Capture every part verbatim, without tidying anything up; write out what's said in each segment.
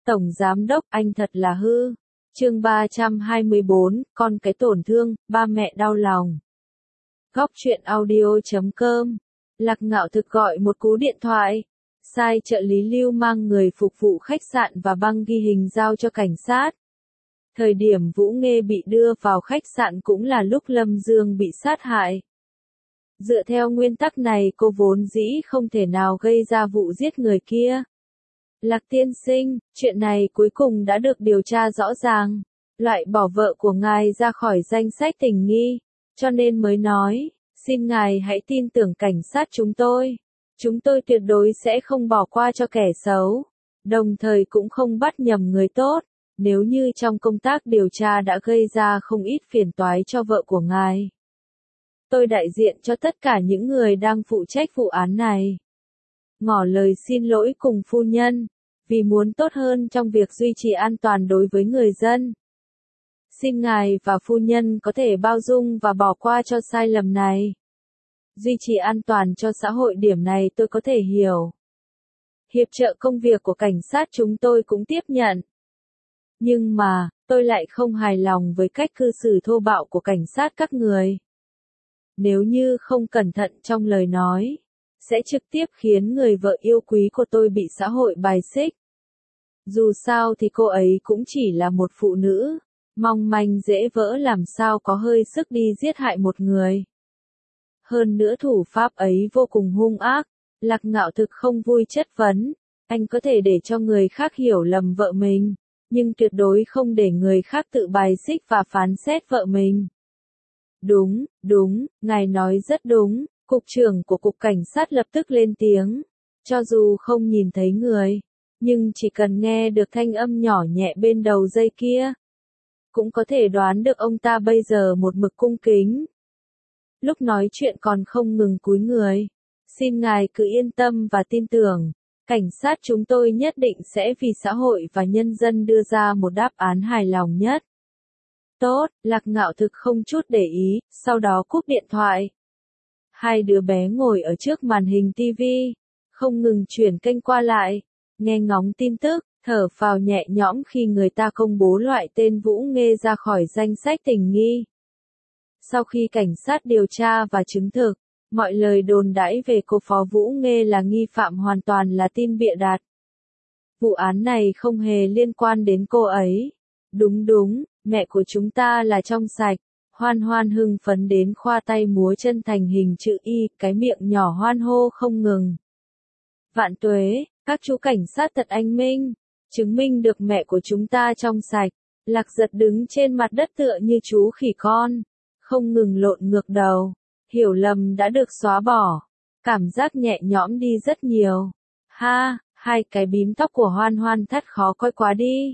Tổng Giám Đốc, anh thật là hư. Chương ba trăm hai mươi bốn, con cái tổn thương, ba mẹ đau lòng. Góc truyện audio chấm com. Lạc Ngạo Thực gọi một cú điện thoại. Sai trợ lý Lưu mang người phục vụ khách sạn và băng ghi hình giao cho cảnh sát. Thời điểm Vũ Nghê bị đưa vào khách sạn cũng là lúc Lâm Dương bị sát hại. Dựa theo nguyên tắc này cô vốn dĩ không thể nào gây ra vụ giết người kia. Lạc tiên sinh, chuyện này cuối cùng đã được điều tra rõ ràng. Loại bỏ vợ của ngài ra khỏi danh sách tình nghi, cho nên mới nói, xin ngài hãy tin tưởng cảnh sát chúng tôi. Chúng tôi tuyệt đối sẽ không bỏ qua cho kẻ xấu, đồng thời cũng không bắt nhầm người tốt. Nếu như trong công tác điều tra đã gây ra không ít phiền toái cho vợ của ngài, tôi đại diện cho tất cả những người đang phụ trách vụ án này. Ngỏ lời xin lỗi cùng phu nhân, vì muốn tốt hơn trong việc duy trì an toàn đối với người dân. Xin ngài và phu nhân có thể bao dung và bỏ qua cho sai lầm này. Duy trì an toàn cho xã hội, điểm này tôi có thể hiểu. Hiệp trợ công việc của cảnh sát chúng tôi cũng tiếp nhận. Nhưng mà, tôi lại không hài lòng với cách cư xử thô bạo của cảnh sát các người. Nếu như không cẩn thận trong lời nói, sẽ trực tiếp khiến người vợ yêu quý của tôi bị xã hội bài xích. Dù sao thì cô ấy cũng chỉ là một phụ nữ, mong manh dễ vỡ, làm sao có hơi sức đi giết hại một người. Hơn nữa thủ pháp ấy vô cùng hung ác. Lạc Ngạo Thực không vui chất vấn, anh có thể để cho người khác hiểu lầm vợ mình, nhưng tuyệt đối không để người khác tự bài xích và phán xét vợ mình. Đúng, đúng, ngài nói rất đúng. Cục trưởng của cục cảnh sát lập tức lên tiếng. Cho dù không nhìn thấy người, nhưng chỉ cần nghe được thanh âm nhỏ nhẹ bên đầu dây kia, cũng có thể đoán được ông ta bây giờ một mực cung kính. Lúc nói chuyện còn không ngừng cúi người. Xin ngài cứ yên tâm và tin tưởng, cảnh sát chúng tôi nhất định sẽ vì xã hội và nhân dân đưa ra một đáp án hài lòng nhất. Tốt, Lạc Ngạo Thực không chút để ý, sau đó cúp điện thoại. Hai đứa bé ngồi ở trước màn hình ti vi, không ngừng chuyển kênh qua lại, nghe ngóng tin tức, thở phào nhẹ nhõm khi người ta công bố loại tên Vũ Nghê ra khỏi danh sách tình nghi. Sau khi cảnh sát điều tra và chứng thực, mọi lời đồn đãi về cô Phó Vũ Nghê là nghi phạm hoàn toàn là tin bịa đặt. Vụ án này không hề liên quan đến cô ấy. Đúng đúng, mẹ của chúng ta là trong sạch. Hoan Hoan hưng phấn đến khoa tay múa chân thành hình chữ Y, cái miệng nhỏ hoan hô không ngừng. Vạn tuế, các chú cảnh sát thật anh minh, chứng minh được mẹ của chúng ta trong sạch. Lạc Giật đứng trên mặt đất tựa như chú khỉ con, không ngừng lộn ngược đầu. Hiểu lầm đã được xóa bỏ, cảm giác nhẹ nhõm đi rất nhiều. Ha, hai cái bím tóc của Hoan Hoan thắt khó coi quá đi.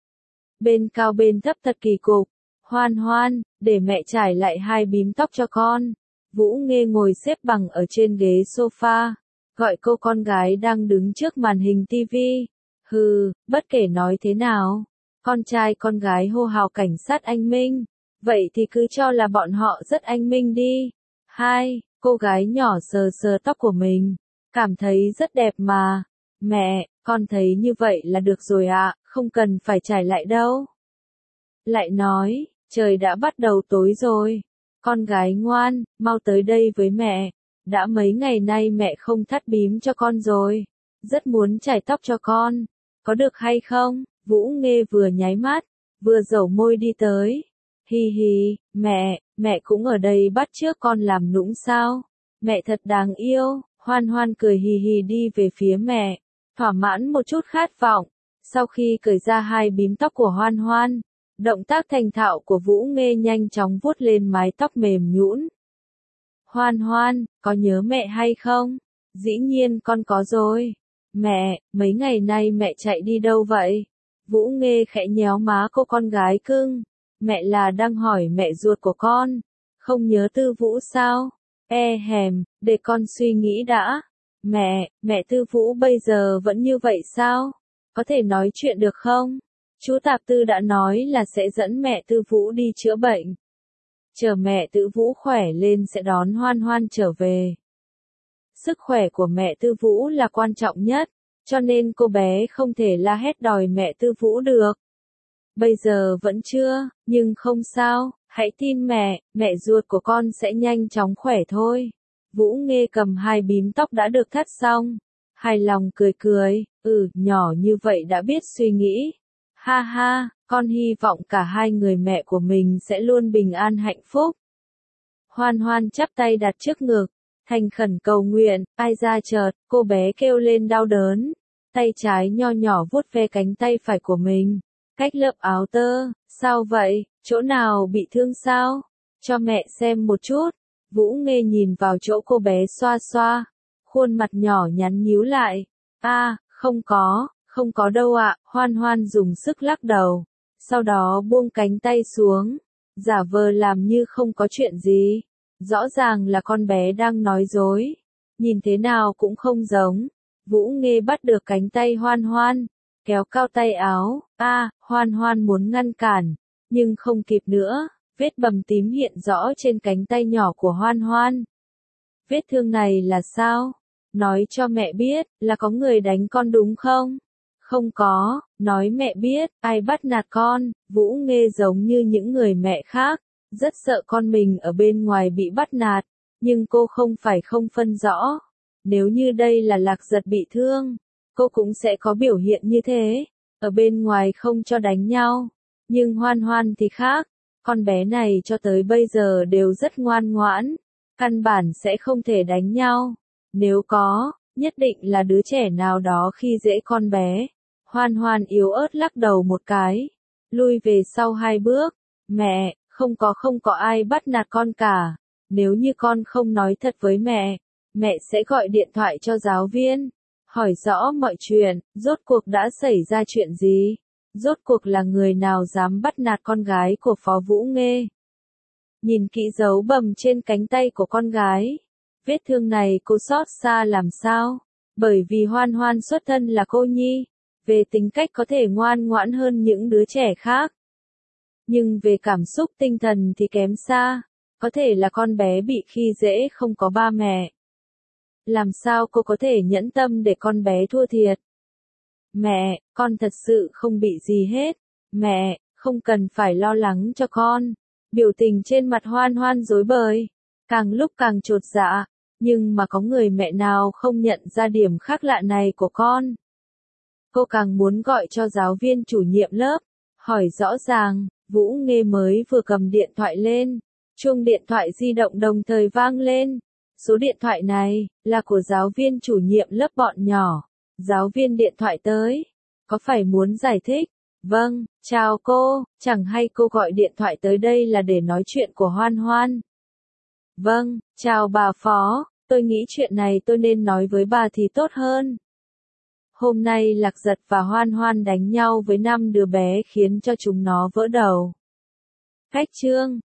Bên cao bên thấp thật kỳ cục. Hoan Hoan, để mẹ trải lại hai bím tóc cho con. Vũ Nghê ngồi xếp bằng ở trên ghế sofa, gọi cô con gái đang đứng trước màn hình ti vi. Hừ, bất kể nói thế nào, con trai con gái hô hào cảnh sát anh minh, vậy thì cứ cho là bọn họ rất anh minh đi. Hai, cô gái nhỏ sờ sờ tóc của mình, cảm thấy rất đẹp mà. Mẹ, con thấy như vậy là được rồi ạ, không cần phải trải lại đâu. Lại nói, trời đã bắt đầu tối rồi. Con gái ngoan, mau tới đây với mẹ. Đã mấy ngày nay mẹ không thắt bím cho con rồi. Rất muốn chải tóc cho con. Có được hay không? Vũ Nghê vừa nháy mắt, vừa dẩu môi đi tới. Hi hi, mẹ, mẹ cũng ở đây bắt chước con làm nũng sao? Mẹ thật đáng yêu. Hoan Hoan cười hì hì đi về phía mẹ, thỏa mãn một chút khát vọng. Sau khi cởi ra hai bím tóc của Hoan Hoan, động tác thành thạo của Vũ Nghê nhanh chóng vuốt lên mái tóc mềm nhũn. Hoan Hoan, có nhớ mẹ hay không? Dĩ nhiên con có rồi. Mẹ, mấy ngày nay mẹ chạy đi đâu vậy? Vũ Nghê khẽ nhéo má cô con gái cưng. Mẹ là đang hỏi mẹ ruột của con. Không nhớ Tư Vũ sao? E hèm, để con suy nghĩ đã. Mẹ, mẹ Tư Vũ bây giờ vẫn như vậy sao? Có thể nói chuyện được không? Chú Tạp Tư đã nói là sẽ dẫn mẹ Tư Vũ đi chữa bệnh. Chờ mẹ Tư Vũ khỏe lên sẽ đón Hoan Hoan trở về. Sức khỏe của mẹ Tư Vũ là quan trọng nhất. cho nên cô bé không thể la hét đòi mẹ Tư Vũ được. Bây giờ vẫn chưa, nhưng không sao, hãy tin mẹ, mẹ ruột của con sẽ nhanh chóng khỏe thôi. Vũ Nghê cầm hai bím tóc đã được thắt xong, hài lòng cười cười, ừ, nhỏ như vậy đã biết suy nghĩ. Ha ha, con hy vọng cả hai người mẹ của mình sẽ luôn bình an hạnh phúc. Hoan Hoan chắp tay đặt trước ngực, thành khẩn cầu nguyện, ai ra chợt, cô bé kêu lên đau đớn. Tay trái nho nhỏ vuốt ve cánh tay phải của mình, cách lớp áo tơ, sao vậy, chỗ nào bị thương sao? Cho mẹ xem một chút. Vũ Nghê nhìn vào chỗ cô bé xoa xoa, khuôn mặt nhỏ nhắn nhíu lại. A, à, không có, không có đâu ạ. Hoan Hoan dùng sức lắc đầu, sau đó buông cánh tay xuống, giả vờ làm như không có chuyện gì. Rõ ràng là con bé đang nói dối, nhìn thế nào cũng không giống. Vũ Nghê bắt được cánh tay Hoan Hoan, kéo cao tay áo. A, à, Hoan Hoan muốn ngăn cản, nhưng không kịp nữa. Vết bầm tím hiện rõ trên cánh tay nhỏ của Hoan Hoan. Vết thương này là sao? Nói cho mẹ biết, là có người đánh con đúng không? Không có, nói mẹ biết, ai bắt nạt con. Vũ Nghê giống như những người mẹ khác, rất sợ con mình ở bên ngoài bị bắt nạt, nhưng cô không phải không phân rõ. Nếu như đây là Lạc Giật bị thương, cô cũng sẽ có biểu hiện như thế, ở bên ngoài không cho đánh nhau. Nhưng Hoan Hoan thì khác. Con bé này cho tới bây giờ đều rất ngoan ngoãn, căn bản sẽ không thể đánh nhau. Nếu có, nhất định là đứa trẻ nào đó khi dễ con bé. Hoan Hoan yếu ớt lắc đầu một cái, lui về sau hai bước. Mẹ, không có không có ai bắt nạt con cả. Nếu như con không nói thật với mẹ, mẹ sẽ gọi điện thoại cho giáo viên, hỏi rõ mọi chuyện, rốt cuộc đã xảy ra chuyện gì. Rốt cuộc là người nào dám bắt nạt con gái của Phó Vũ Nghê? Nhìn kỹ dấu bầm trên cánh tay của con gái. Vết thương này cô xót xa làm sao? Bởi vì Hoan Hoan xuất thân là cô nhi, về tính cách có thể ngoan ngoãn hơn những đứa trẻ khác. Nhưng về cảm xúc tinh thần thì kém xa, có thể là con bé bị khi dễ không có ba mẹ. Làm sao cô có thể nhẫn tâm để con bé thua thiệt? Mẹ, con thật sự không bị gì hết. Mẹ, không cần phải lo lắng cho con. Biểu tình trên mặt Hoan Hoan rối bời, càng lúc càng chột dạ, nhưng mà có người mẹ nào không nhận ra điểm khác lạ này của con. Cô càng muốn gọi cho giáo viên chủ nhiệm lớp, hỏi rõ ràng. Vũ Nghê mới vừa cầm điện thoại lên, chuông điện thoại di động đồng thời vang lên. Số điện thoại này là của giáo viên chủ nhiệm lớp bọn nhỏ. Giáo viên điện thoại tới, có phải muốn giải thích? Vâng, chào cô, chẳng hay cô gọi điện thoại tới đây là để nói chuyện của Hoan Hoan. Vâng, chào bà Phó, tôi nghĩ chuyện này tôi nên nói với bà thì tốt hơn. Hôm nay Lạc Giật và Hoan Hoan đánh nhau với năm đứa bé khiến cho chúng nó vỡ đầu. Cách chương